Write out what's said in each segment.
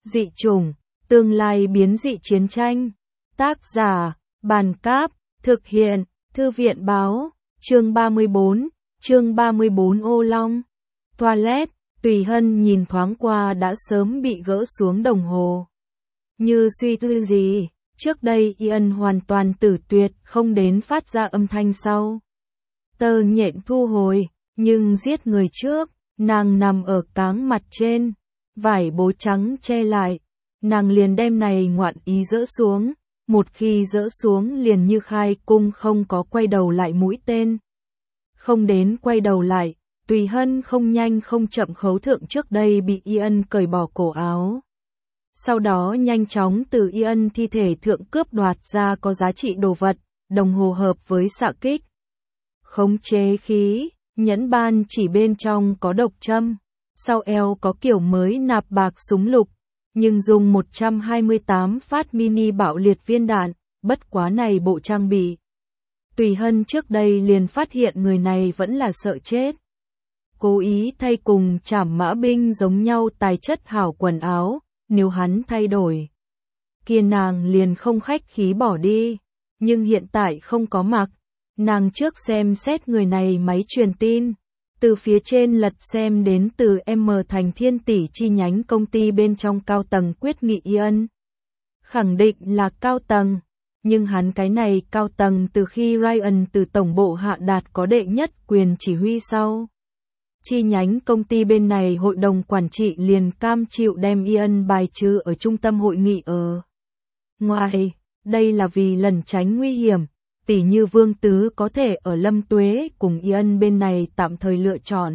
Dị chủng, tương lai biến dị chiến tranh. Tác giả, Bàn Cáp, thực hiện, Thư viện Báo, chương 34 Ô Long. Toilet, Tùy Hân nhìn thoáng qua đã sớm bị gỡ xuống đồng hồ. Như suy tư gì, trước đây Ian hoàn toàn tử tuyệt không đến phát ra âm thanh sau. Tơ nhện thu hồi, nhưng giết người trước, nàng nằm ở cáng mặt trên, vải bố trắng che lại, nàng liền đem này ngoạn ý dỡ xuống, một khi dỡ xuống liền như khai cung không có quay đầu lại mũi tên. Không đến quay đầu lại, Tùy Hân không nhanh không chậm khấu thượng trước đây bị Ian cởi bỏ cổ áo. Sau đó nhanh chóng từ Ian thi thể thượng cướp đoạt ra có giá trị đồ vật, đồng hồ hợp với xạ kích. Khống chế khí, nhẫn ban chỉ bên trong có độc châm, sau eo có kiểu mới nạp bạc súng lục, nhưng dùng 128 phát mini bạo liệt viên đạn, bất quá này bộ trang bị. Tùy Hân trước đây liền phát hiện người này vẫn là sợ chết. Cố ý thay cùng Trảm Mã binh giống nhau tài chất hảo quần áo, nếu hắn thay đổi, kia nàng liền không khách khí bỏ đi, nhưng hiện tại không có mặc. Nàng trước xem xét người này máy truyền tin, từ phía trên lật xem đến từ M thành Thiên Tỷ chi nhánh công ty bên trong cao tầng quyết nghị Ian. Khẳng định là cao tầng, nhưng hắn cái này cao tầng từ khi Ryan từ tổng bộ hạ đạt có đệ nhất quyền chỉ huy sau. Chi nhánh công ty bên này hội đồng quản trị liền cam chịu đem Ian bài trừ ở trung tâm hội nghị ở. Ngoài, đây là vì lần tránh nguy hiểm. Tỷ như Vương Tứ có thể ở Lâm Tuế cùng Ian bên này tạm thời lựa chọn.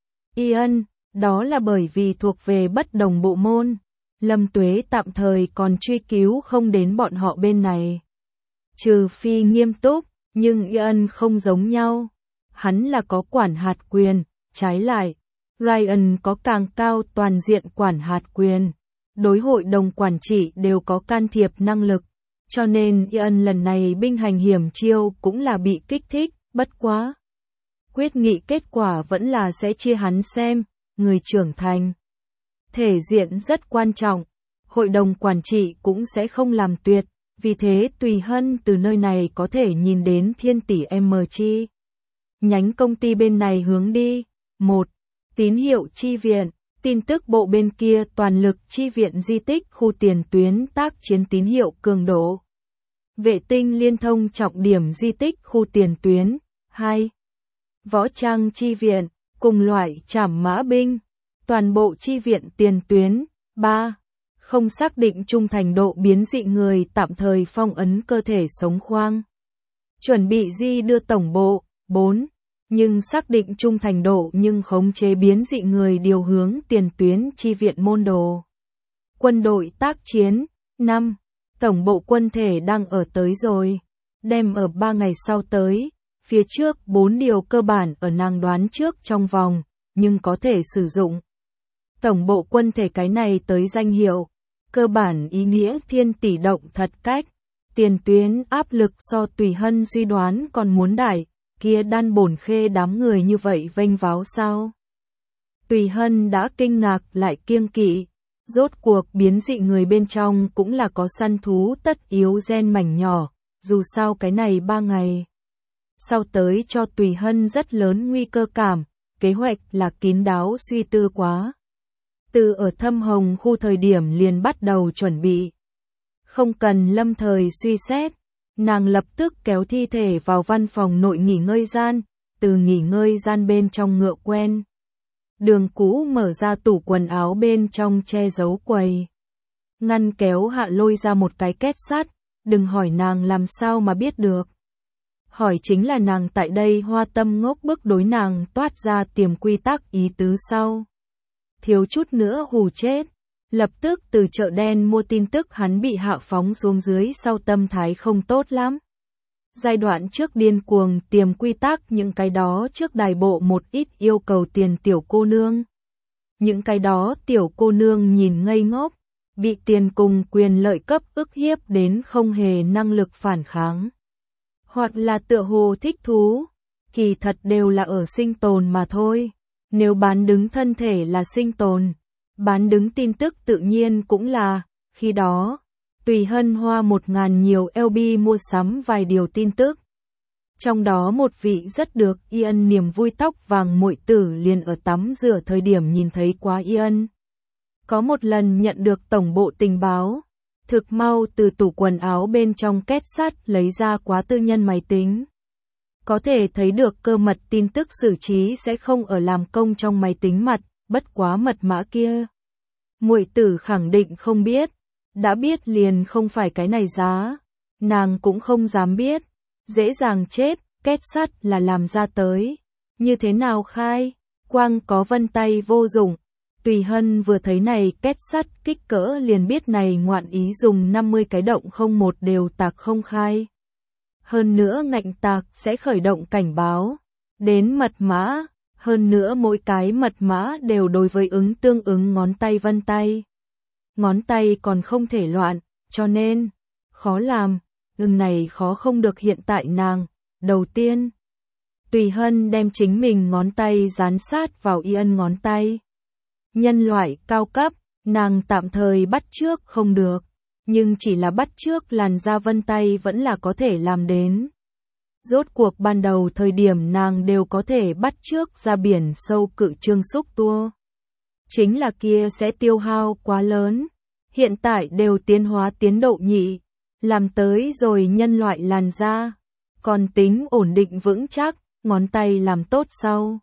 Ian, đó là bởi vì thuộc về bất đồng bộ môn. Lâm Tuế tạm thời còn truy cứu không đến bọn họ bên này. Trừ phi nghiêm túc, nhưng Ian không giống nhau. Hắn là có quản hạt quyền, trái lại. Ryan có càng cao toàn diện quản hạt quyền. Đối hội đồng quản trị đều có can thiệp năng lực. Cho nên Ian lần này binh hành hiểm chiêu cũng là bị kích thích, bất quá. Quyết nghị kết quả vẫn là sẽ chia hắn xem, người trưởng thành. Thể diện rất quan trọng, hội đồng quản trị cũng sẽ không làm tuyệt, vì thế Tùy Hân từ nơi này có thể nhìn đến Thiên Tỷ chi. Nhánh công ty bên này hướng đi. 1. Tín hiệu chi viện. Tin tức bộ bên kia toàn lực chi viện di tích khu tiền tuyến tác chiến tín hiệu cường độ. Vệ tinh liên thông trọng điểm di tích khu tiền tuyến. 2. Võ trang chi viện, cùng loại Trảm Mã binh. Toàn bộ chi viện tiền tuyến. 3. Không xác định trung thành độ biến dị người tạm thời phong ấn cơ thể sống khoang. Chuẩn bị di đưa tổng bộ. 4. Nhưng xác định trung thành độ nhưng khống chế biến dị người điều hướng tiền tuyến chi viện môn đồ. Quân đội tác chiến. 5. Tổng bộ quân thể đang ở tới rồi. Đem ở 3 ngày sau tới. Phía trước 4 điều cơ bản ở nàng đoán trước trong vòng, nhưng có thể sử dụng. Tổng bộ quân thể cái này tới danh hiệu. Cơ bản ý nghĩa Thiên Tỷ động thật cách. Tiền tuyến áp lực so Tùy Hân suy đoán còn muốn đại. Kia Đan Bổn Khê đám người như vậy vênh váo sao? Tùy Hân đã kinh ngạc lại kiêng kỵ. Rốt cuộc biến dị người bên trong cũng là có săn thú tất yếu gen mảnh nhỏ, dù sao cái này 3 ngày. Sau tới cho Tùy Hân rất lớn nguy cơ cảm, kế hoạch là kín đáo suy tư quá. Từ ở Thâm Hồng khu thời điểm liền bắt đầu chuẩn bị. Không cần lâm thời suy xét. Nàng lập tức kéo thi thể vào văn phòng nội nghỉ ngơi gian, từ nghỉ ngơi gian bên trong ngựa quen. Đường cũ mở ra tủ quần áo bên trong che giấu quầy. Ngăn kéo hạ lôi ra một cái két sắt, đừng hỏi nàng làm sao mà biết được. Hỏi chính là nàng tại đây hoa tâm ngốc bức đối nàng toát ra tiềm quy tắc ý tứ sau. Thiếu chút nữa hù chết. Lập tức từ chợ đen mua tin tức hắn bị hạ phóng xuống dưới sau tâm thái không tốt lắm. Giai đoạn trước điên cuồng tiềm quy tắc những cái đó trước đài bộ một ít yêu cầu tiền tiểu cô nương. Những cái đó tiểu cô nương nhìn ngây ngốc, bị tiền cùng quyền lợi cấp ức hiếp đến không hề năng lực phản kháng. Hoặc là tựa hồ thích thú, kỳ thật đều là ở sinh tồn mà thôi. Nếu bán đứng thân thể là sinh tồn. Bán đứng tin tức tự nhiên cũng là, khi đó, Tùy Hân hoa 1.000 nhiều LB mua sắm vài điều tin tức. Trong đó một vị rất được Ian niềm vui tóc vàng muội tử liền ở tắm rửa thời điểm nhìn thấy quá Ian. Có một lần nhận được tổng bộ tình báo, thực mau từ tủ quần áo bên trong két sắt lấy ra quá tư nhân máy tính. Có thể thấy được cơ mật tin tức xử trí sẽ không ở làm công trong máy tính mặt, bất quá mật mã kia. Muội tử khẳng định không biết, đã biết liền không phải cái này giá, nàng cũng không dám biết, dễ dàng chết, két sắt là làm ra tới, như thế nào khai, quang có vân tay vô dụng. Tùy Hân vừa thấy này két sắt kích cỡ liền biết này ngoạn ý dùng 50 cái động không một đều tạc không khai. Hơn nữa ngạnh tạc sẽ khởi động cảnh báo, đến mật mã, hơn nữa mỗi cái mật mã đều đối với tương ứng ngón tay vân tay. Ngón tay còn không thể loạn, cho nên, khó làm, này khó không được hiện tại nàng. Đầu tiên, Tùy Hân đem chính mình ngón tay dán sát vào Ian ngón tay. Nhân loại cao cấp, nàng tạm thời bắt chước không được, nhưng chỉ là bắt chước làn da vân tay vẫn là có thể làm đến. Rốt cuộc ban đầu thời điểm nàng đều có thể bắt chước ra biển sâu cự trương xúc tua. Chính là kia sẽ tiêu hao quá lớn, hiện tại đều tiến hóa tiến độ nhị, làm tới rồi nhân loại làn da, còn tính ổn định vững chắc, ngón tay làm tốt sau.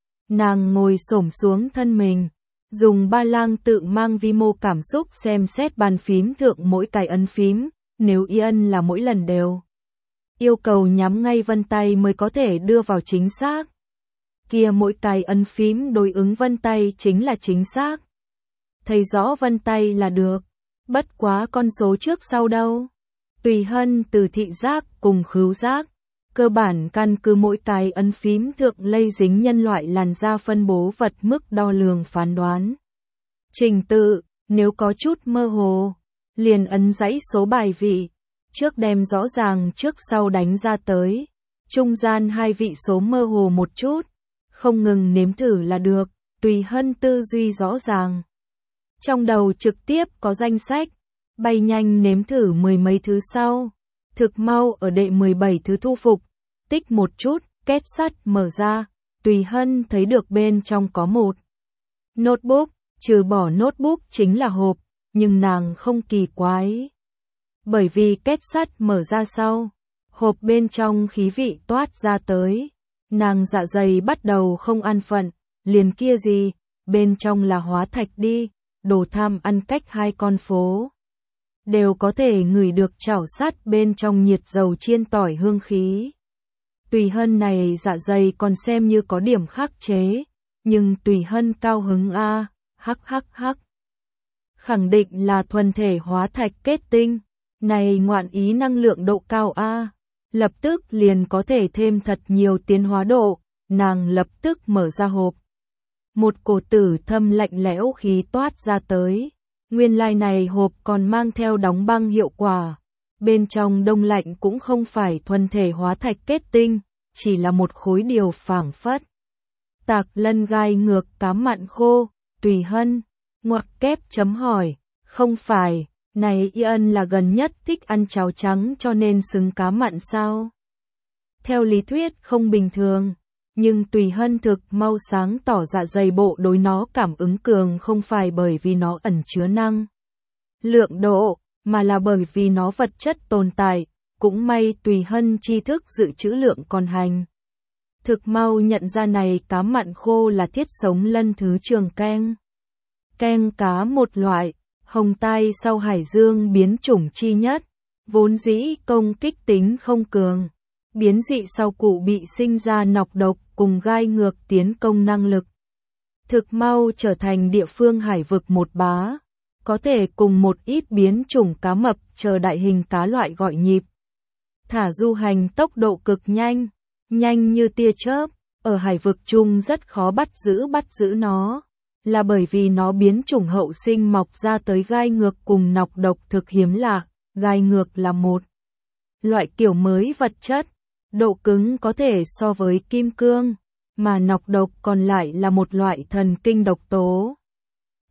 Nàng ngồi xổm xuống thân mình, dùng ba lang tự mang vi mô cảm xúc xem xét bàn phím thượng mỗi cái ấn phím, nếu Ian là mỗi lần đều yêu cầu nhắm ngay vân tay mới có thể đưa vào chính xác. Kia mỗi cái ấn phím đối ứng vân tay chính là chính xác. Thấy rõ vân tay là được, bất quá con số trước sau đâu. Tùy Hân từ thị giác cùng khứu giác, cơ bản căn cứ mỗi cái ấn phím thượng lây dính nhân loại làn da phân bố vật mức đo lường phán đoán. Trình tự, nếu có chút mơ hồ, liền ấn dãy số bài vị, trước đem rõ ràng trước sau đánh ra tới, trung gian hai vị số mơ hồ một chút, không ngừng nếm thử là được. Tùy Hân tư duy rõ ràng. Trong đầu trực tiếp có danh sách, bay nhanh nếm thử mười mấy thứ sau, thực mau ở đệ 17 thứ thu phục, tích một chút, két sắt mở ra, Tùy Hân thấy được bên trong có một notebook, trừ bỏ notebook chính là hộp, nhưng nàng không kỳ quái. Bởi vì két sắt mở ra sau, hộp bên trong khí vị toát ra tới, nàng dạ dày bắt đầu không an phận, liền kia gì, bên trong là hóa thạch đi, đồ tham ăn cách hai con phố. Đều có thể ngửi được chảo sát bên trong nhiệt dầu chiên tỏi hương khí. Tùy Hân này dạ dày còn xem như có điểm khắc chế, nhưng Tùy Hân cao hứng a, hắc hắc hắc. Khẳng định là thuần thể hóa thạch kết tinh, này ngoạn ý năng lượng độ cao a, lập tức liền có thể thêm thật nhiều tiến hóa độ, nàng lập tức mở ra hộp. Một cổ tử thâm lạnh lẽo khí toát ra tới. Nguyên lai này hộp còn mang theo đóng băng hiệu quả. Bên trong đông lạnh cũng không phải thuần thể hóa thạch kết tinh, chỉ là một khối điều phảng phất. Tạc lân gai ngược cá mặn khô, Tùy Hân, ngoặc kép chấm hỏi, không phải, này Ian là gần nhất thích ăn cháo trắng cho nên xứng cá mặn sao? Theo lý thuyết không bình thường. Nhưng Tùy Hân thực mau sáng tỏ dạ dày bộ đối nó cảm ứng cường không phải bởi vì nó ẩn chứa năng lượng độ, mà là bởi vì nó vật chất tồn tại, cũng may Tùy Hân tri thức dự trữ lượng còn hành. Thực mau nhận ra này cá mặn khô là thiết sống lân thứ trường keng. Keng cá một loại, hồng tai sau hải dương biến chủng chi nhất, vốn dĩ công kích tính không cường. Biến dị sau cụ bị sinh ra nọc độc cùng gai ngược tiến công năng lực. Thực mau trở thành địa phương hải vực một bá, có thể cùng một ít biến chủng cá mập chờ đại hình cá loại gọi nhịp. Thả du hành tốc độ cực nhanh, nhanh như tia chớp, ở hải vực chung rất khó bắt giữ nó, là bởi vì nó biến chủng hậu sinh mọc ra tới gai ngược cùng nọc độc thực hiếm lạ, gai ngược là một loại kiểu mới vật chất. Độ cứng có thể so với kim cương, mà nọc độc còn lại là một loại thần kinh độc tố.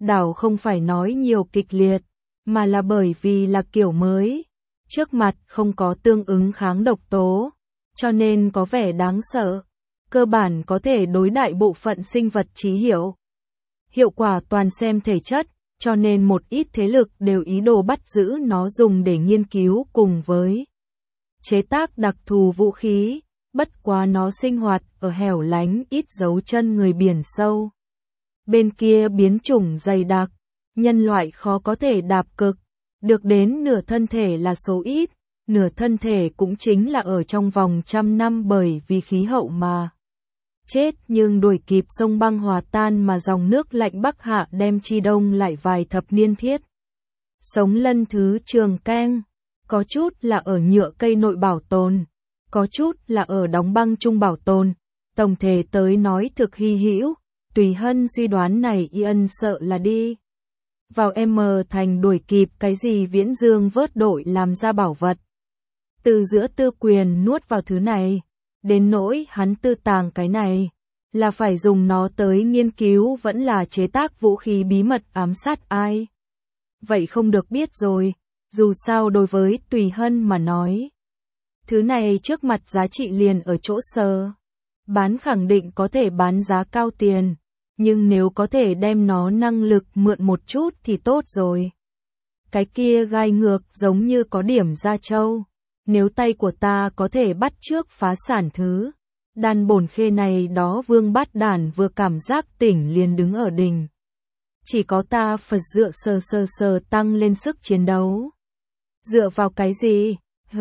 đảo không phải nói nhiều kịch liệt, mà là bởi vì là kiểu mới. Trước mặt không có tương ứng kháng độc tố, cho nên có vẻ đáng sợ. Cơ bản có thể đối đại bộ phận sinh vật trí hiệu. Hiệu quả toàn xem thể chất, cho nên một ít thế lực đều ý đồ bắt giữ nó dùng để nghiên cứu cùng với chế tác đặc thù vũ khí, bất quá nó sinh hoạt ở hẻo lánh ít dấu chân người biển sâu. Bên kia biến chủng dày đặc, nhân loại khó có thể đạp cực, được đến nửa thân thể là số ít, nửa thân thể cũng chính là ở trong vòng 100 năm bởi vì khí hậu mà chết, nhưng đuổi kịp sông băng hòa tan mà dòng nước lạnh Bắc Hạ đem chi đông lại vài thập niên thiết. Sống lân thứ trường canh, có chút là ở nhựa cây nội bảo tồn, có chút là ở đóng băng chung bảo tồn, tổng thể tới nói thực hy hữu. Tùy Hân suy đoán này Ian sợ là đi vào M thành đuổi kịp cái gì Viễn Dương vớt đội làm ra bảo vật. Từ giữa tư quyền nuốt vào thứ này, đến nỗi hắn tư tàng cái này, là phải dùng nó tới nghiên cứu vẫn là chế tác vũ khí bí mật ám sát ai. Vậy không được biết rồi, dù sao đối với Tùy Hân mà nói. Thứ này trước mặt giá trị liền ở chỗ sờ. Bán khẳng định có thể bán giá cao tiền, nhưng nếu có thể đem nó năng lực mượn một chút thì tốt rồi. Cái kia gai ngược giống như có điểm da trâu. Nếu tay của ta có thể bắt trước phá sản thứ đàn bổn khê này đó Vương Bát Đản vừa cảm giác tỉnh liền đứng ở đỉnh. Chỉ có ta Phật dựa sờ tăng lên sức chiến đấu. Dựa vào cái gì?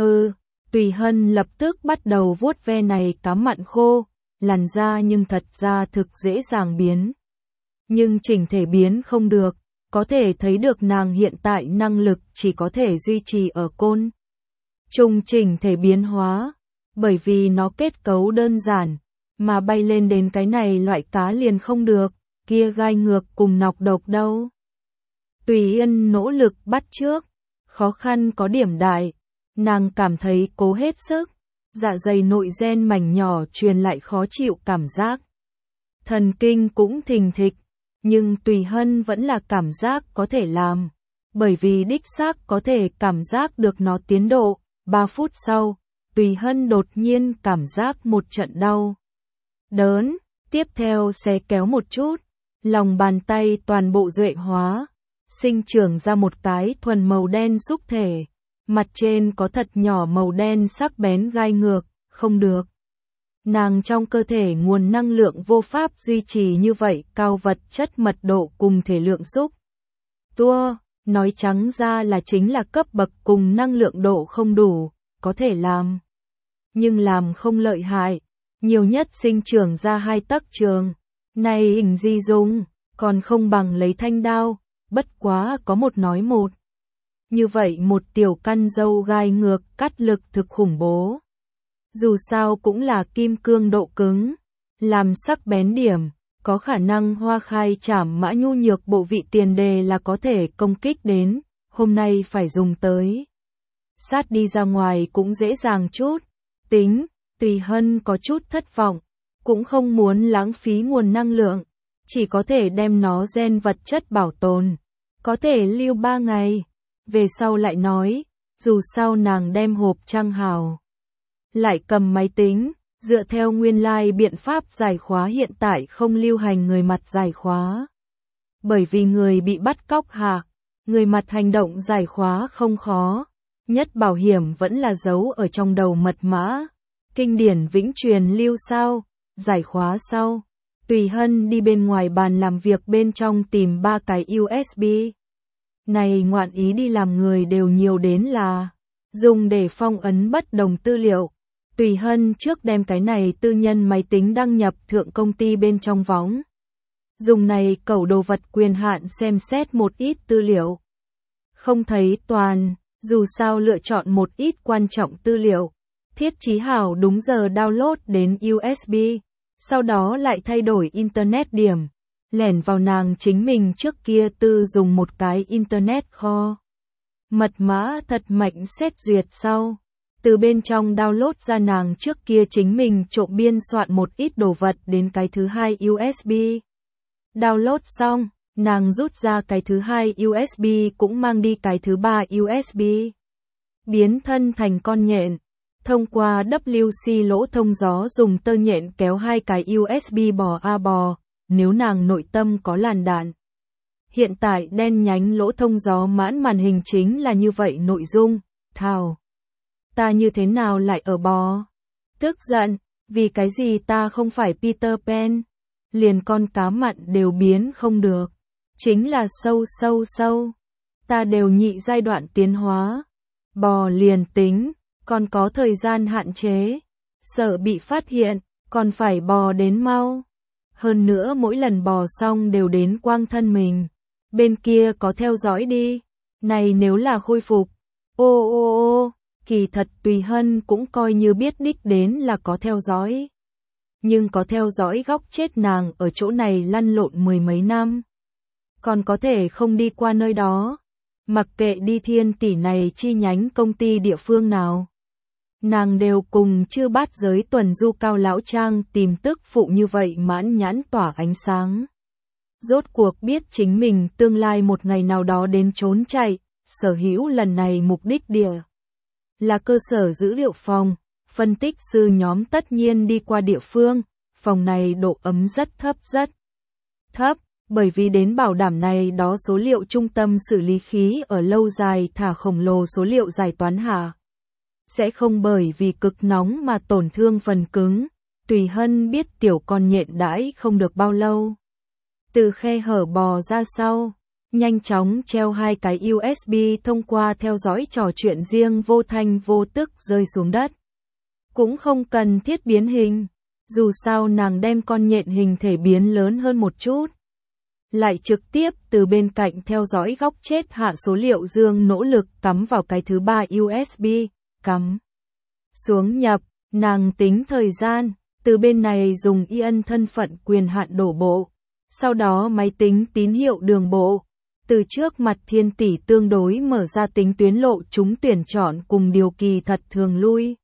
Tùy Hân lập tức bắt đầu vuốt ve này cá mặn khô, làn da nhưng thật ra thực dễ dàng biến. Nhưng chỉnh thể biến không được, có thể thấy được nàng hiện tại năng lực chỉ có thể duy trì ở côn trùng chỉnh thể biến hóa, bởi vì nó kết cấu đơn giản, mà bay lên đến cái này loại cá liền không được, kia gai ngược cùng nọc độc đâu. Tùy Yên nỗ lực bắt trước, khó khăn có điểm đại, nàng cảm thấy cố hết sức, dạ dày nội gen mảnh nhỏ truyền lại khó chịu cảm giác. Thần kinh cũng thình thịch, nhưng Tùy Hân vẫn là cảm giác có thể làm, bởi vì đích xác có thể cảm giác được nó tiến độ. 3 phút sau, Tùy Hân đột nhiên cảm giác một trận đau đớn, tiếp theo xé kéo một chút, lòng bàn tay toàn bộ duệ hóa, sinh trưởng ra một cái thuần màu đen xúc thể, mặt trên có thật nhỏ màu đen sắc bén gai ngược, không được. Nàng trong cơ thể nguồn năng lượng vô pháp duy trì như vậy cao vật chất mật độ cùng thể lượng xúc tua. Nói trắng ra là chính là cấp bậc cùng năng lượng độ không đủ, có thể làm. Nhưng làm không lợi hại, nhiều nhất sinh trưởng ra 2 tấc trường. Này hình gì dùng, còn không bằng lấy thanh đao, bất quá có một nói một. Như vậy một tiểu căn dâu gai ngược cắt lực thực khủng bố. Dù sao cũng là kim cương độ cứng, làm sắc bén điểm. Có khả năng Hoa Khai Trảm Mã nhu nhược bộ vị tiền đề là có thể công kích đến, hôm nay phải dùng tới. Sát đi ra ngoài cũng dễ dàng chút, Tùy Hân có chút thất vọng, cũng không muốn lãng phí nguồn năng lượng, chỉ có thể đem nó gen vật chất bảo tồn, có thể lưu 3 ngày, về sau lại nói, dù sao nàng đem hộp trang hào. Lại cầm máy tính. Dựa theo nguyên lai biện pháp giải khóa hiện tại không lưu hành người mặt giải khóa. Bởi vì người bị bắt cóc hạ, người mặt hành động giải khóa không khó. Nhất bảo hiểm vẫn là giấu ở trong đầu mật mã. Kinh điển vĩnh truyền lưu sao, giải khóa sau. Tùy Hân đi bên ngoài bàn làm việc bên trong tìm 3 cái USB. Này ngoạn ý đi làm người đều nhiều đến là dùng để phong ấn bất đồng tư liệu. Tùy Hân trước đem cái này tư nhân máy tính đăng nhập thượng công ty bên trong võng. Dùng này cẩu đồ vật quyền hạn xem xét một ít tư liệu. Không thấy toàn, dù sao lựa chọn một ít quan trọng tư liệu. Thiết Chí Hảo đúng giờ download đến USB, sau đó lại thay đổi Internet điểm. Lẻn vào nàng chính mình trước kia tư dùng một cái Internet kho. Mật mã thật mạnh xét duyệt sau. Từ bên trong download ra nàng trước kia chính mình trộm biên soạn một ít đồ vật đến cái thứ 2 USB. Download xong, Nàng rút ra cái thứ hai USB cũng mang đi cái thứ ba USB. Biến thân thành con nhện. Thông qua WC lỗ thông gió dùng tơ nhện kéo hai cái USB bò, nếu nàng nội tâm có làn đạn. Hiện tại đen nhánh lỗ thông gió mãn hình chính là như vậy nội dung, thảo. Ta như thế nào lại ở bò? Tức giận, vì cái gì ta không phải Peter Pan? Liền con cá mặn đều biến không được. Chính là sâu. Ta đều nhị giai đoạn tiến hóa. Bò liền tính, còn có thời gian hạn chế. Sợ bị phát hiện, còn phải bò đến mau. Hơn nữa mỗi lần bò xong đều đến quang thân mình. Bên kia có theo dõi đi. Này nếu là khôi phục. Ô, kỳ thật Tùy Hân cũng coi như biết đích đến là có theo dõi. Nhưng có theo dõi góc chết nàng ở chỗ này lăn lộn mười mấy năm. Còn có thể không đi qua nơi đó. Mặc kệ đi Thiên Tỷ này chi nhánh công ty địa phương nào. Nàng đều cùng chư bát giới tuần du Cao Lão Trang tìm tức phụ như vậy mãn nhãn tỏa ánh sáng. Rốt cuộc biết chính mình tương lai một ngày nào đó đến trốn chạy, sở hữu lần này mục đích địa. Là cơ sở dữ liệu phòng, phân tích sư nhóm tất nhiên đi qua địa phương, phòng này độ ấm rất thấp, bởi vì đến bảo đảm này đó số liệu trung tâm xử lý khí ở lâu dài thả khổng lồ số liệu giải toán hạ. Sẽ không bởi vì cực nóng mà tổn thương phần cứng, Tùy Hân biết tiểu con nhện đãi không được bao lâu. Từ khe hở bò ra sau, nhanh chóng treo hai cái USB thông qua theo dõi trò chuyện riêng vô thanh vô tức rơi xuống đất. Cũng không cần thiết biến hình, dù sao nàng đem con nhện hình thể biến lớn hơn một chút. Lại trực tiếp từ bên cạnh theo dõi góc chết hạ số liệu dương nỗ lực cắm vào cái thứ ba USB, cắm xuống nhập, nàng tính thời gian, từ bên này dùng IN thân phận quyền hạn đổ bộ, sau đó máy tính tín hiệu đường bộ, từ trước mặt Thiên Tỷ tương đối mở ra tính tuyến lộ chúng tuyển chọn cùng điều kỳ thật thường lui.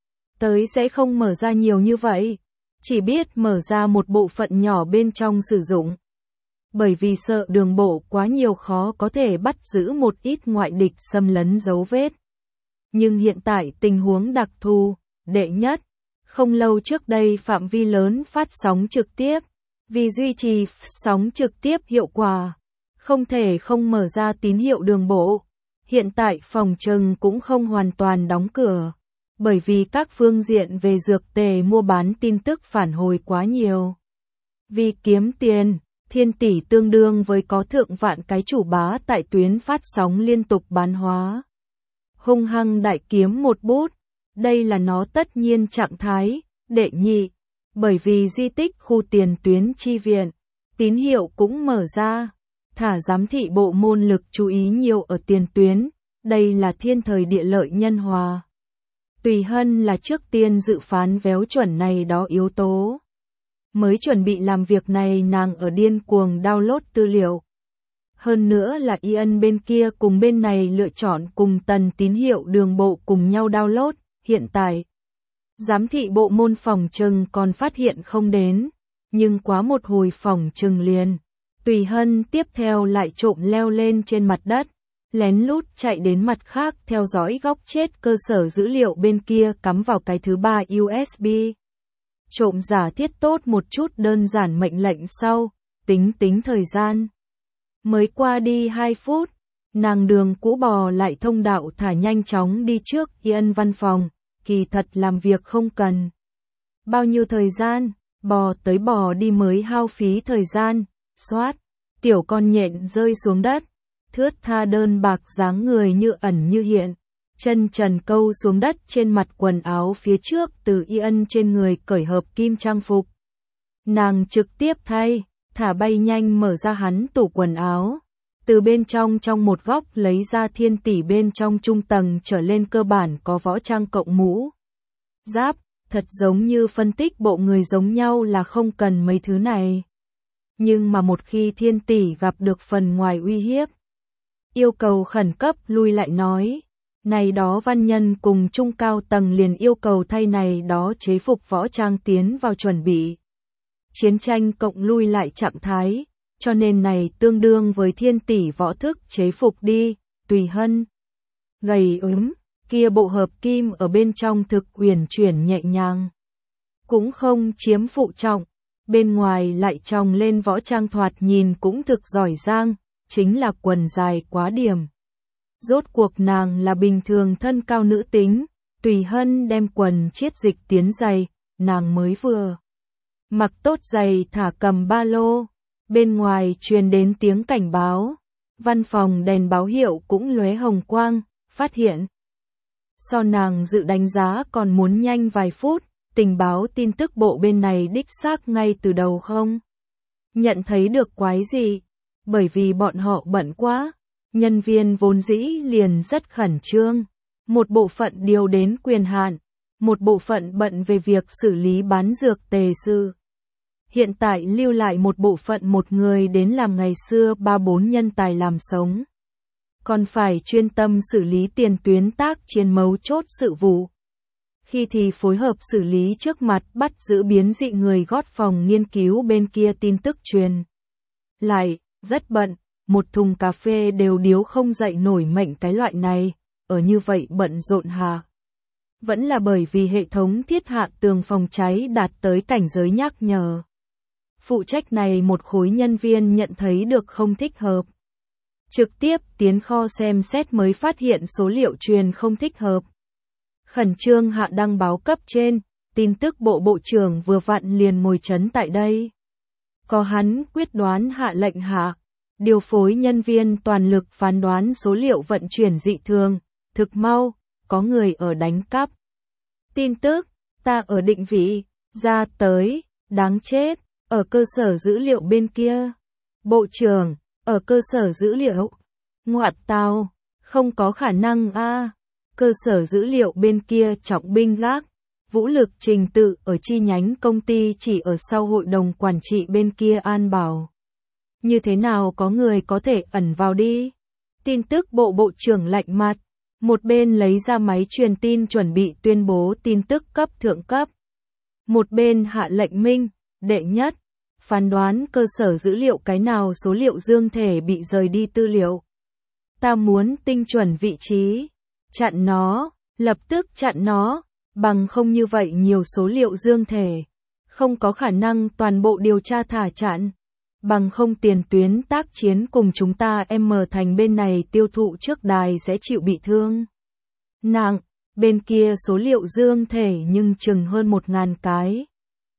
Tới sẽ không mở ra nhiều như vậy, chỉ biết mở ra một bộ phận nhỏ bên trong sử dụng. Bởi vì sợ đường bộ quá nhiều khó có thể bắt giữ một ít ngoại địch xâm lấn dấu vết. Nhưng hiện tại tình huống đặc thù, đệ nhất, không lâu trước đây phạm vi lớn phát sóng trực tiếp, vì duy trì sóng trực tiếp hiệu quả, không thể không mở ra tín hiệu đường bộ. Hiện tại phòng trừng cũng không hoàn toàn đóng cửa, bởi vì các phương diện về dược tề mua bán tin tức phản hồi quá nhiều. Vì kiếm tiền, Thiên Tỷ tương đương với có thượng vạn cái chủ bá tại tuyến phát sóng liên tục bán hóa. Hung hăng đại kiếm một bút, đây là nó tất nhiên trạng thái. Đệ nhị, bởi vì di tích khu tiền tuyến chi viện, tín hiệu cũng mở ra, thả giám thị bộ môn lực chú ý nhiều ở tiền tuyến, đây là thiên thời địa lợi nhân hòa. Tùy Hân là trước tiên dự phán véo chuẩn này đó yếu tố. Mới chuẩn bị làm việc này nàng ở điên cuồng download tư liệu. Hơn nữa là IN bên kia cùng bên này lựa chọn cùng tần tín hiệu đường bộ cùng nhau download, hiện tại. Giám thị bộ môn phòng trừng còn phát hiện không đến, nhưng quá một hồi phòng trừng liền. Tùy Hân tiếp theo lại trộm leo lên trên mặt đất, lén lút chạy đến mặt khác theo dõi góc chết cơ sở dữ liệu bên kia cắm vào cái thứ ba USB. Trộm giả thiết tốt một chút đơn giản mệnh lệnh sau, tính thời gian. Mới qua đi 2 phút, nàng đường cũ bò lại thông đạo thả nhanh chóng đi trước IN văn phòng, kỳ thật làm việc không cần. Bao nhiêu thời gian, bò tới bò đi mới hao phí thời gian, xoát, tiểu con nhện rơi xuống đất, thướt tha đơn bạc dáng người như ẩn như hiện. Chân trần câu xuống đất trên mặt quần áo phía trước từ IN trên người cởi hợp kim trang phục. Nàng trực tiếp thay, thả bay nhanh mở ra hắn tủ quần áo. Từ bên trong một góc lấy ra Thiên Tỷ bên trong trung tầng trở lên cơ bản có võ trang cộng mũ. Giáp, thật giống như phân tích bộ người giống nhau là không cần mấy thứ này. Nhưng mà một khi Thiên Tỷ gặp được phần ngoài uy hiếp, yêu cầu khẩn cấp lui lại nói. Này đó văn nhân cùng trung cao tầng liền yêu cầu thay này đó chế phục võ trang tiến vào chuẩn bị. Chiến tranh cộng lui lại trạng thái, cho nên này tương đương với thiên tỷ võ thức chế phục đi, Tùy Hân. Gầy ốm, kia bộ hợp kim ở bên trong thực uyển chuyển nhẹ nhàng. Cũng không chiếm phụ trọng, bên ngoài lại tròng lên võ trang thoạt nhìn cũng thực giỏi giang, chính là quần dài quá điểm. Rốt cuộc nàng là bình thường thân cao nữ tính, Tùy Hân đem quần chiết dịch tiến giày, nàng mới vừa mặc tốt giày thả cầm ba lô, bên ngoài truyền đến tiếng cảnh báo, văn phòng đèn báo hiệu cũng lóe hồng quang, phát hiện. So nàng dự đánh giá còn muốn nhanh vài phút, tình báo tin tức bộ bên này đích xác ngay từ đầu không nhận thấy được quái gì, bởi vì bọn họ bận quá, nhân viên vốn dĩ liền rất khẩn trương, một bộ phận điều đến quyền hạn, một bộ phận bận về việc xử lý bán dược tề sự. Hiện tại lưu lại một bộ phận một người đến làm ngày xưa 3-4 nhân tài làm sống. Còn phải chuyên tâm xử lý tiền tuyến tác chiến mấu chốt sự vụ. Khi thì phối hợp xử lý trước mặt bắt giữ biến dị người gót phòng nghiên cứu bên kia tin tức truyền. Lại, rất bận, một thùng cà phê đều điếu không dậy nổi mệnh cái loại này, ở như vậy bận rộn hà. Vẫn là bởi vì hệ thống thiết hạ tường phòng cháy đạt tới cảnh giới nhắc nhở. Phụ trách này một khối nhân viên nhận thấy được không thích hợp. Trực tiếp tiến kho xem xét mới phát hiện số liệu truyền không thích hợp. Khẩn trương hạ đăng báo cấp trên, tin tức bộ trưởng vừa vặn liền ngồi chấn tại đây. Có hắn quyết đoán hạ lệnh hạ, điều phối nhân viên toàn lực phán đoán số liệu vận chuyển dị thường, thực mau, có người ở đánh cắp. Tin tức, ta ở định vị, ra tới, đáng chết, ở cơ sở dữ liệu bên kia. Bộ trưởng, ở cơ sở dữ liệu. Ngoạt tao, không có khả năng a. Cơ sở dữ liệu bên kia trọng binh gác, vũ lực trình tự ở chi nhánh công ty chỉ ở sau hội đồng quản trị bên kia an bảo. Như thế nào có người có thể ẩn vào đi? Tin tức bộ trưởng lạnh mặt, một bên lấy ra máy truyền tin chuẩn bị tuyên bố tin tức cấp thượng cấp. Một bên hạ lệnh minh, đệ nhất, phán đoán cơ sở dữ liệu cái nào số liệu dương thể bị rời đi tư liệu. Ta muốn tinh chuẩn vị trí. Chặn nó, lập tức chặn nó, bằng không như vậy nhiều số liệu dương thể. Không có khả năng toàn bộ điều tra thả chặn. Bằng không tiền tuyến tác chiến cùng chúng ta thành bên này tiêu thụ trước đài sẽ chịu bị thương nặng, bên kia số liệu dương thể nhưng chừng hơn 1.000 cái.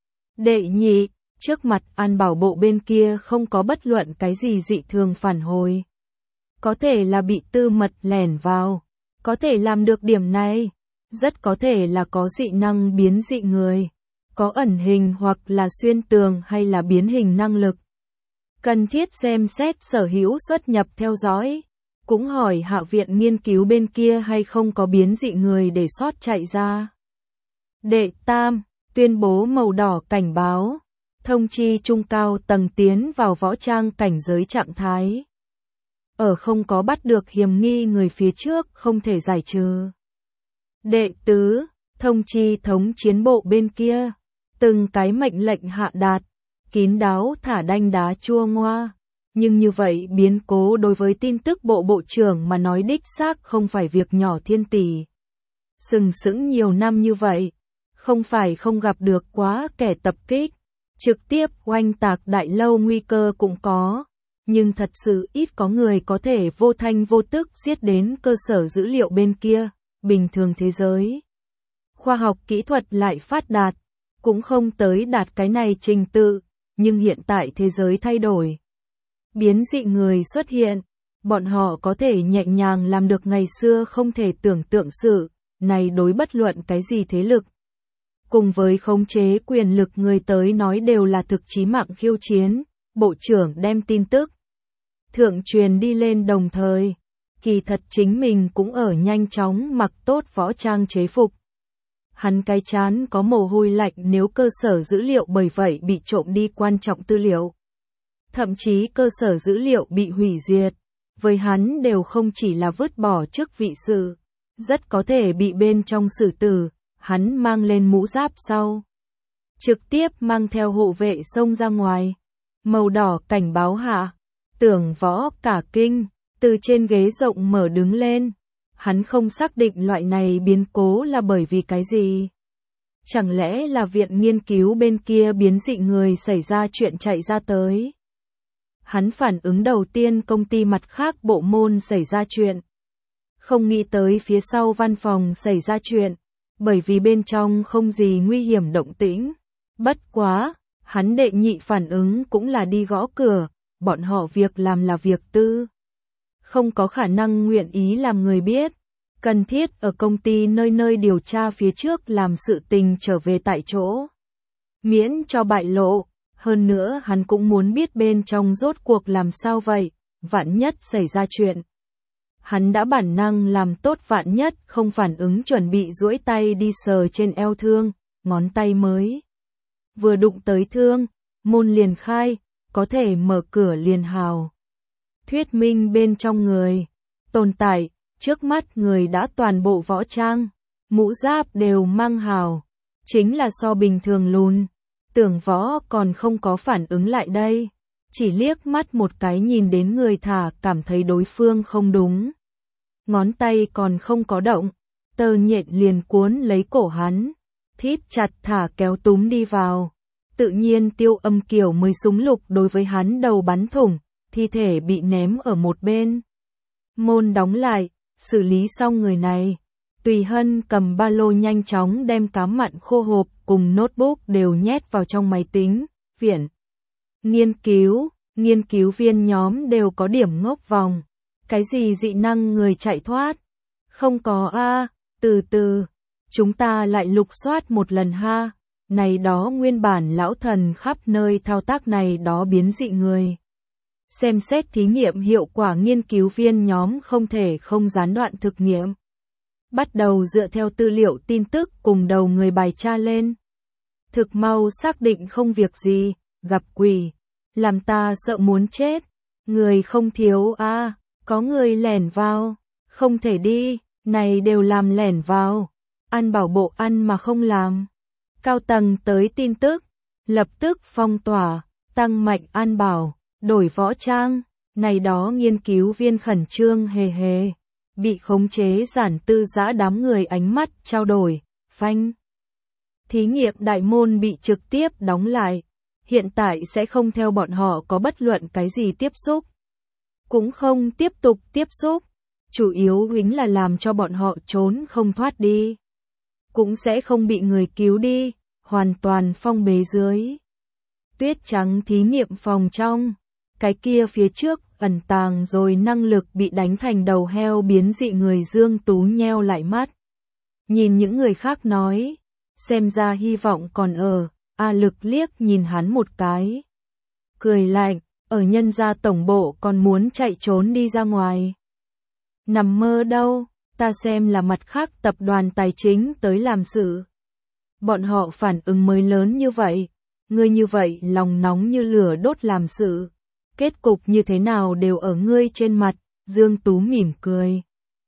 Đệ nhị, trước mặt an bảo bộ bên kia không có bất luận cái gì dị thường phản hồi. Có thể là bị tư mật lẻn vào, có thể làm được điểm này, rất có thể là có dị năng biến dị người, có ẩn hình hoặc là xuyên tường hay là biến hình năng lực. Cần thiết xem xét sở hữu xuất nhập theo dõi, cũng hỏi hạ viện nghiên cứu bên kia hay không có biến dị người để sót chạy ra. Đệ tam, tuyên bố màu đỏ cảnh báo, thông chi trung cao tầng tiến vào võ trang cảnh giới trạng thái. Ở không có bắt được hiểm nghi người phía trước không thể giải trừ. Đệ tứ, thông chi thống chiến bộ bên kia, từng cái mệnh lệnh hạ đạt, kín đáo thả đanh đá chua ngoa. Nhưng như vậy biến cố đối với tin tức bộ trưởng mà nói đích xác không phải việc nhỏ thiên tỷ. Sừng sững nhiều năm như vậy, không phải không gặp được quá kẻ tập kích, trực tiếp oanh tạc đại lâu nguy cơ cũng có. Nhưng thật sự ít có người có thể vô thanh vô tức giết đến cơ sở dữ liệu bên kia, bình thường thế giới. Khoa học kỹ thuật lại phát đạt, cũng không tới đạt cái này trình tự, nhưng hiện tại thế giới thay đổi. Biến dị người xuất hiện, bọn họ có thể nhẹ nhàng làm được ngày xưa không thể tưởng tượng sự, này đối bất luận cái gì thế lực. Cùng với khống chế quyền lực người tới nói đều là thực chí mạng khiêu chiến, bộ trưởng đem tin tức thượng truyền đi lên đồng thời, kỳ thật chính mình cũng ở nhanh chóng mặc tốt võ trang chế phục. Hắn cái chán có mồ hôi lạnh nếu cơ sở dữ liệu bởi vậy bị trộm đi quan trọng tư liệu. Thậm chí cơ sở dữ liệu bị hủy diệt, với hắn đều không chỉ là vứt bỏ chức vị sự, rất có thể bị bên trong xử tử, hắn mang lên mũ giáp sau. Trực tiếp mang theo hộ vệ xông ra ngoài. màu đỏ cảnh báo hạ. Tưởng Võ cả kinh, từ trên ghế rộng mở đứng lên. Hắn không xác định loại này biến cố là bởi vì cái gì. Chẳng lẽ là viện nghiên cứu bên kia biến dị người xảy ra chuyện chạy ra tới. Hắn phản ứng đầu tiên công ty mặt khác bộ môn xảy ra chuyện. Không nghĩ tới phía sau văn phòng xảy ra chuyện, bởi vì bên trong không gì nguy hiểm động tĩnh. Bất quá, hắn đệ nhị phản ứng cũng là đi gõ cửa, bọn họ việc làm là việc tư. Không có khả năng nguyện ý làm người biết. Cần thiết ở công ty nơi nơi điều tra phía trước làm sự tình trở về tại chỗ. Miễn cho bại lộ, hơn nữa hắn cũng muốn biết bên trong rốt cuộc làm sao vậy, vạn nhất xảy ra chuyện. Hắn đã bản năng làm tốt vạn nhất không phản ứng chuẩn bị duỗi tay đi sờ trên eo thương, ngón tay mới. Vừa đụng tới thương, môn liền khai, có thể mở cửa liền hào. Thuyết minh bên trong người, tồn tại. Trước mắt người đã toàn bộ võ trang, mũ giáp đều mang hào, chính là so bình thường lùn. Tưởng Võ còn không có phản ứng lại đây, chỉ liếc mắt một cái nhìn đến người thả cảm thấy đối phương không đúng. Ngón tay còn không có động, tơ nhện liền cuốn lấy cổ hắn, thít chặt thả kéo túm đi vào. Tự nhiên Tiêu Âm Kiều mới súng lục đối với hắn đầu bắn thủng, thi thể bị ném ở một bên. Môn đóng lại. Xử lý xong người này, Tùy Hân cầm ba lô nhanh chóng đem cám mặn khô hộp cùng notebook đều nhét vào trong máy tính, viện. Nghiên cứu viên nhóm đều có điểm ngốc vòng. Cái gì dị năng người chạy thoát? Không có a, từ từ, chúng ta lại lục soát một lần ha. Này đó nguyên bản lão thần khắp nơi thao tác này đó biến dị người. Xem xét thí nghiệm hiệu quả nghiên cứu viên nhóm không thể không gián đoạn thực nghiệm. Bắt đầu dựa theo tư liệu tin tức cùng đầu người bài tra lên. Thực mau xác định không việc gì, gặp quỷ. Làm ta sợ muốn chết. Người không thiếu a, có người lẻn vào. Không thể đi, này đều làm lẻn vào. Ăn bảo bộ ăn mà không làm. Cao tầng tới tin tức, lập tức phong tỏa, tăng mạnh an bảo. Đổi võ trang, này đó nghiên cứu viên khẩn trương hề hề, bị khống chế Giản Tư Dã đám người ánh mắt trao đổi, phanh. Thí nghiệm đại môn bị trực tiếp đóng lại, hiện tại sẽ không theo bọn họ có bất luận cái gì tiếp xúc. Cũng không tiếp tục tiếp xúc, chủ yếu chính là làm cho bọn họ trốn không thoát đi. Cũng sẽ không bị người cứu đi, hoàn toàn phong bế dưới. Tuyết trắng thí nghiệm phòng trong. Cái kia phía trước, ẩn tàng rồi năng lực bị đánh thành đầu heo biến dị người Dương Tú nheo lại mắt. Nhìn những người khác nói, xem ra hy vọng còn ở, A Lực liếc nhìn hắn một cái. Cười lạnh, ở nhân gia tổng bộ còn muốn chạy trốn đi ra ngoài. Nằm mơ đâu, ta xem là mặt khác tập đoàn tài chính tới làm sự. Bọn họ phản ứng mới lớn như vậy, ngươi như vậy lòng nóng như lửa đốt làm sự. Kết cục như thế nào đều ở ngươi trên mặt, Dương Tú mỉm cười.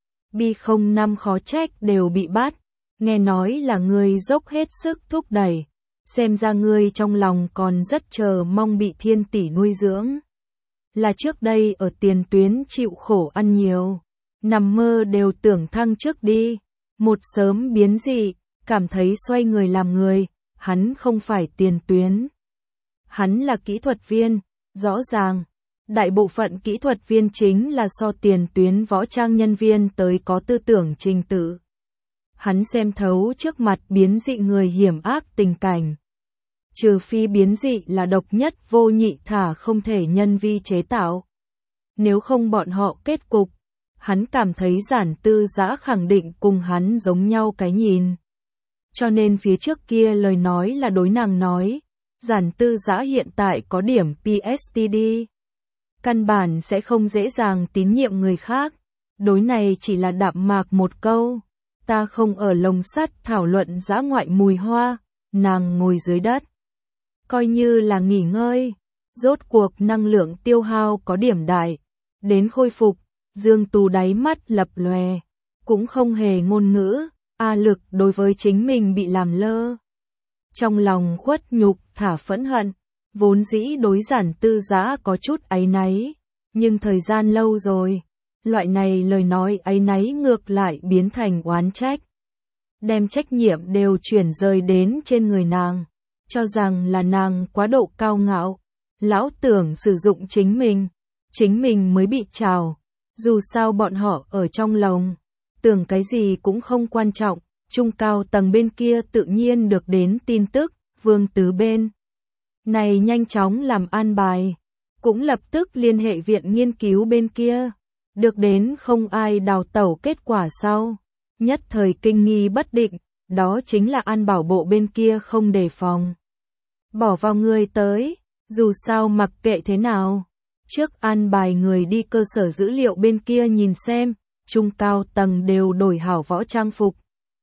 Bi-05 khó trách đều bị bắt, nghe nói là ngươi dốc hết sức thúc đẩy, xem ra ngươi trong lòng còn rất chờ mong bị Thiên Tỷ nuôi dưỡng. Là trước đây ở tiền tuyến chịu khổ ăn nhiều, nằm mơ đều tưởng thăng chức đi, một sớm biến dị, cảm thấy xoay người làm người, hắn không phải tiền tuyến. Hắn là kỹ thuật viên. Rõ ràng, đại bộ phận kỹ thuật viên chính là so tiền tuyến võ trang nhân viên tới có tư tưởng trình tự. Hắn xem thấu trước mặt biến dị người hiểm ác tình cảnh. Trừ phi biến dị là độc nhất vô nhị thả không thể nhân vi chế tạo. Nếu không bọn họ kết cục, hắn cảm thấy Giản Tư Dã khẳng định cùng hắn giống nhau cái nhìn. Cho nên phía trước kia lời nói là đối nàng nói. Giản Tư Dã hiện tại có điểm PhD, căn bản sẽ không dễ dàng tín nhiệm người khác. Đối này chỉ là đạm mạc một câu, ta không ở lồng sắt thảo luận dã ngoại mùi hoa, nàng ngồi dưới đất. Coi như là nghỉ ngơi, rốt cuộc năng lượng tiêu hao có điểm đại, đến khôi phục, Dương Tú đáy mắt lập lòe, cũng không hề ngôn ngữ, A Lực đối với chính mình bị làm lơ. Trong lòng khuất nhục thả phẫn hận, Vốn dĩ đối Giản Tư Giã có chút áy náy, nhưng thời gian lâu rồi, loại này lời nói áy náy ngược lại biến thành oán trách. Đem trách nhiệm đều chuyển rời đến trên người nàng, cho rằng là nàng quá độ cao ngạo, lão tưởng sử dụng chính mình mới bị trào. Dù sao bọn họ ở trong lòng, tưởng cái gì cũng không quan trọng, trung cao tầng bên kia tự nhiên được đến tin tức, Vương Tứ bên này nhanh chóng làm an bài, cũng lập tức liên hệ viện nghiên cứu bên kia, được đến không ai đào tẩu kết quả sau, nhất thời kinh nghi bất định, đó chính là An Bảo Bộ bên kia không đề phòng. Bỏ vào người tới, dù sao mặc kệ thế nào, trước an bài người đi cơ sở dữ liệu bên kia nhìn xem, trung cao tầng đều đổi hảo võ trang phục.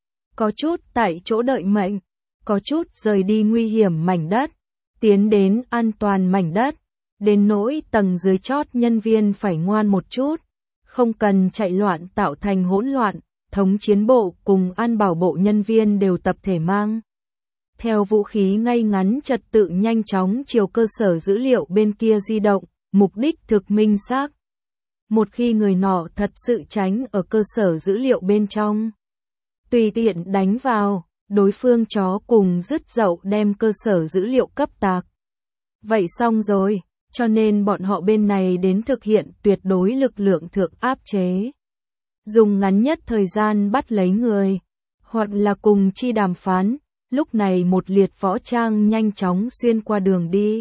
Có chút tại chỗ đợi mệnh, có chút rời đi nguy hiểm mảnh đất, tiến đến an toàn mảnh đất, đến nỗi tầng dưới chót nhân viên phải ngoan một chút, không cần chạy loạn tạo thành hỗn loạn, thống chiến bộ cùng An Bảo Bộ nhân viên đều tập thể mang. Theo vũ khí ngay ngắn trật tự nhanh chóng chiều cơ sở dữ liệu bên kia di động, mục đích thực minh xác. Một khi người nọ thật sự tránh ở cơ sở dữ liệu bên trong, tùy tiện đánh vào, đối phương chó cùng dứt dậu đem cơ sở dữ liệu cấp tạc. Vậy xong rồi, cho nên bọn họ bên này đến thực hiện tuyệt đối lực lượng thượng áp chế. Dùng ngắn nhất thời gian bắt lấy người, hoặc là cùng chi đàm phán, lúc này một liệt võ trang nhanh chóng xuyên qua đường đi.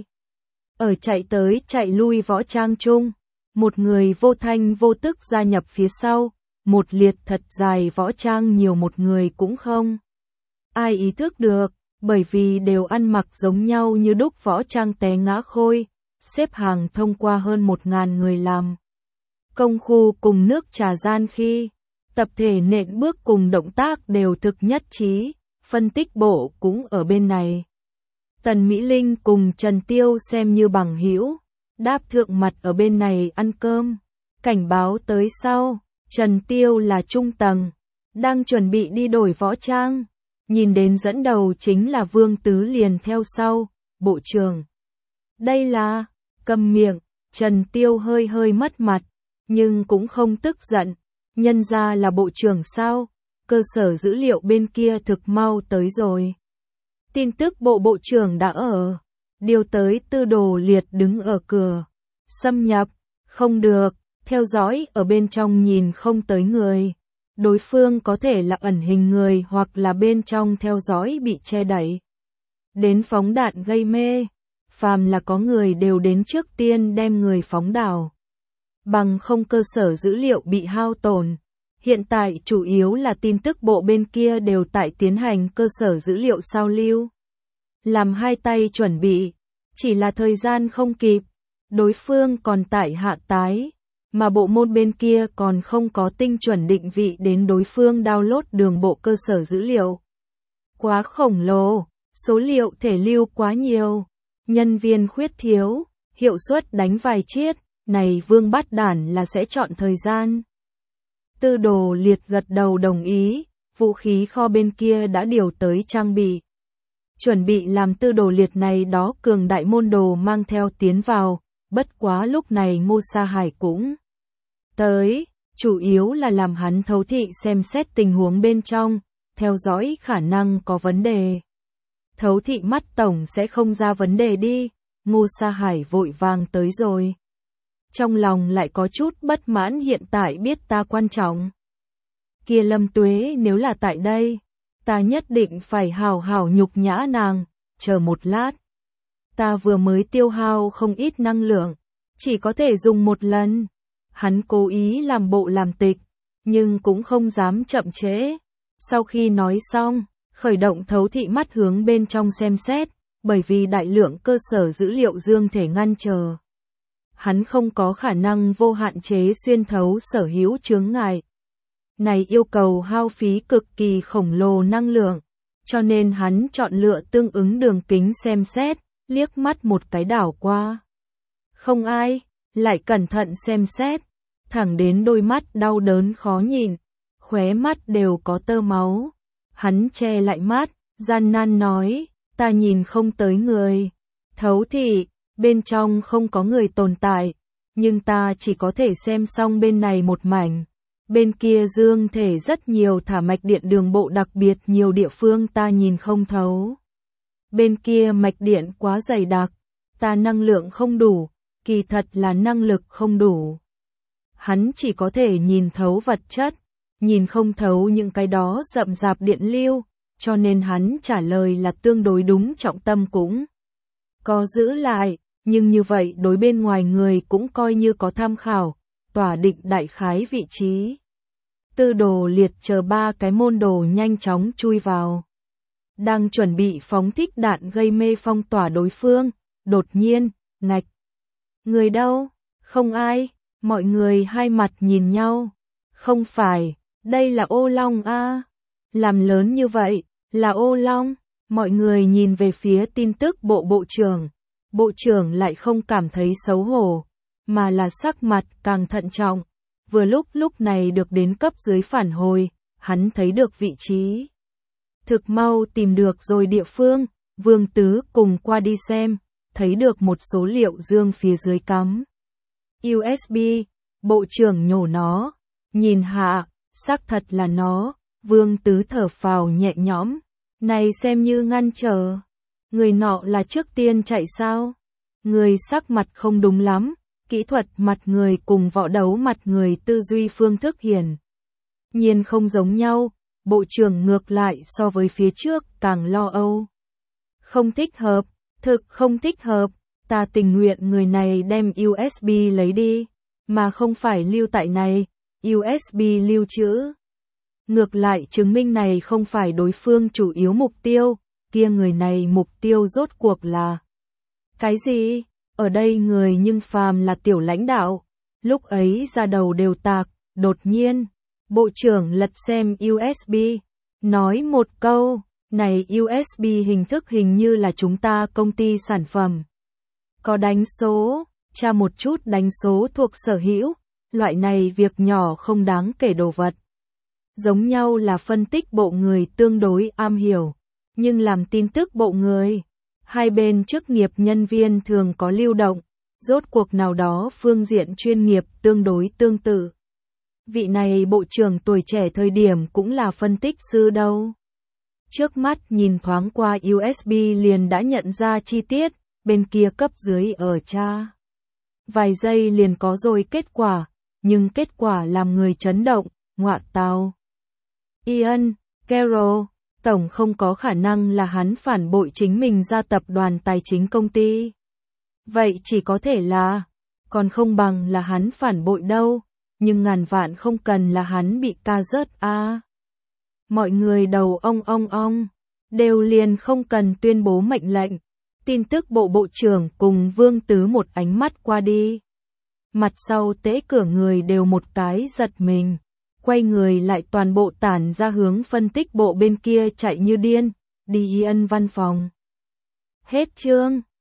Ở chạy tới chạy lui võ trang chung, một người vô thanh vô tức gia nhập phía sau, một liệt thật dài võ trang nhiều một người cũng không. Ai ý thức được, bởi vì đều ăn mặc giống nhau như đúc võ trang té ngã khôi, xếp hàng thông qua hơn 1.000 người làm. Công khu cùng nước trà gian khi, tập thể nện bước cùng động tác đều thực nhất trí, phân tích bộ cũng ở bên này. Tần Mỹ Linh cùng Trần Tiêu xem như bằng hữu, đáp thượng mặt ở bên này ăn cơm, cảnh báo tới sau, Trần Tiêu là trung tầng, đang chuẩn bị đi đổi võ trang, nhìn đến dẫn đầu chính là Vương Tứ liền theo sau, bộ trưởng. Đây là, câm miệng, Trần Tiêu hơi hơi mất mặt, nhưng cũng không tức giận, nhân ra là bộ trưởng sao, cơ sở dữ liệu bên kia thực mau tới rồi. Tin tức bộ trưởng đã ở, điều tới Tư Đồ Liệt đứng ở cửa, xâm nhập, không được, theo dõi ở bên trong nhìn không tới người. Đối phương có thể là ẩn hình người hoặc là bên trong theo dõi bị che đậy. Đến phóng đạn gây mê, phàm là có người đều đến trước tiên đem người phóng đảo. Bằng không cơ sở dữ liệu bị hao tổn. Hiện tại chủ yếu là tin tức bộ bên kia đều tại tiến hành cơ sở dữ liệu sao lưu. Làm hai tay chuẩn bị, chỉ là thời gian không kịp, đối phương còn tại hạ tái, mà bộ môn bên kia còn không có tinh chuẩn định vị đến đối phương download đường bộ cơ sở dữ liệu. Quá khổng lồ, số liệu thể lưu quá nhiều, nhân viên khuyết thiếu, hiệu suất đánh vài chiết, này Vương Bát Đản là sẽ chọn thời gian. Tư Đồ Liệt gật đầu đồng ý, vũ khí kho bên kia đã điều tới trang bị. Chuẩn bị làm Tư Đồ Liệt này đó cường đại môn đồ mang theo tiến vào, bất quá lúc này Ngô Sa Hải cũng tới, chủ yếu là làm hắn thấu thị xem xét tình huống bên trong, theo dõi khả năng có vấn đề. Thấu thị mắt tổng sẽ không ra vấn đề đi, Ngô Sa Hải vội vàng tới rồi. Trong lòng lại có chút bất mãn hiện tại biết ta quan trọng. Kia Lâm Tuế nếu là tại đây, ta nhất định phải hào hào nhục nhã nàng, chờ một lát. Ta vừa mới tiêu hao không ít năng lượng, chỉ có thể dùng một lần. Hắn cố ý làm bộ làm tịch, nhưng cũng không dám chậm trễ. Sau khi nói xong, khởi động thấu thị mắt hướng bên trong xem xét, bởi vì đại lượng cơ sở dữ liệu dương thể ngăn trở. Hắn không có khả năng vô hạn chế xuyên thấu sở hữu chướng ngại. Này yêu cầu hao phí cực kỳ khổng lồ năng lượng, cho nên hắn chọn lựa tương ứng đường kính xem xét, liếc mắt một cái đảo qua. Không ai, lại cẩn thận xem xét, thẳng đến đôi mắt đau đớn khó nhìn, khóe mắt đều có tơ máu. Hắn che lại mắt, gian nan nói, ta nhìn không tới người, Thấu thị, bên trong không có người tồn tại, nhưng ta chỉ có thể xem xong bên này một mảnh. Bên kia dương thể rất nhiều thả mạch điện đường bộ, đặc biệt nhiều địa phương ta nhìn không thấu. Bên kia mạch điện quá dày đặc, ta năng lượng không đủ, kỳ thật là năng lực không đủ. Hắn chỉ có thể nhìn thấu vật chất, nhìn không thấu những cái đó rậm rạp điện lưu, cho nên hắn trả lời là tương đối đúng, trọng tâm cũng có giữ lại, nhưng như vậy đối bên ngoài người cũng coi như có tham khảo, tỏa định đại khái vị trí. Tư Đồ Liệt chờ 3 cái môn đồ nhanh chóng chui vào. Đang chuẩn bị phóng thích đạn gây mê phong tỏa đối phương, đột nhiên, ngạch. Người đâu? Không ai, mọi người hai mặt nhìn nhau. Không phải, đây là Ô Long a. Làm lớn như vậy, là Ô Long. Mọi người nhìn về phía tin tức bộ trưởng. Bộ trưởng lại không cảm thấy xấu hổ, mà là sắc mặt càng thận trọng. Vừa lúc này được đến cấp dưới phản hồi, hắn thấy được vị trí. Thực mau tìm được rồi địa phương, Vương Tứ cùng qua đi xem, thấy được một số liệu dương phía dưới cắm. USB, bộ trưởng nhổ nó, nhìn hạ, xác thật là nó, Vương Tứ thở phào nhẹ nhõm, này xem như ngăn trở. Người nọ là trước tiên chạy sao? Người sắc mặt không đúng lắm, kỹ thuật mặt người cùng võ đấu mặt người tư duy phương thức hiển nhiên không giống nhau, bộ trưởng ngược lại so với phía trước càng lo âu. Không thích hợp, thực không thích hợp, ta tình nguyện người này đem USB lấy đi, mà không phải lưu tại này, USB lưu trữ. Ngược lại chứng minh này không phải đối phương chủ yếu mục tiêu, kia người này mục tiêu rốt cuộc là cái gì? Ở đây người nhưng phàm là tiểu lãnh đạo, lúc ấy ra đầu đều tạc, đột nhiên, bộ trưởng lật xem USB, nói một câu, này USB hình thức hình như là chúng ta công ty sản phẩm. Có đánh số, tra một chút đánh số thuộc sở hữu, loại này việc nhỏ không đáng kể đồ vật. Giống nhau là phân tích bộ người tương đối am hiểu, nhưng làm tin tức bộ người, hai bên chức nghiệp nhân viên thường có lưu động, rốt cuộc nào đó phương diện chuyên nghiệp tương đối tương tự. Vị này bộ trưởng tuổi trẻ thời điểm cũng là phân tích sư đâu. Trước mắt nhìn thoáng qua USB liền đã nhận ra chi tiết, bên kia cấp dưới ở tra. Vài giây liền có rồi kết quả, nhưng kết quả làm người chấn động, ngọa tào. Ian, Carroll, tổng không có khả năng là hắn phản bội chính mình ra tập đoàn tài chính công ty. Vậy chỉ có thể là, còn không bằng là hắn phản bội đâu, nhưng ngàn vạn không cần là hắn bị ca rớt a. Mọi người đầu ong, đều liền không cần tuyên bố mệnh lệnh. Tin tức bộ trưởng cùng Vương Tứ một ánh mắt qua đi. Mặt sau tế cửa người đều một cái giật mình. Quay người lại toàn bộ tản ra hướng phân tích bộ bên kia chạy như điên, đi Ian văn phòng. Hết chương.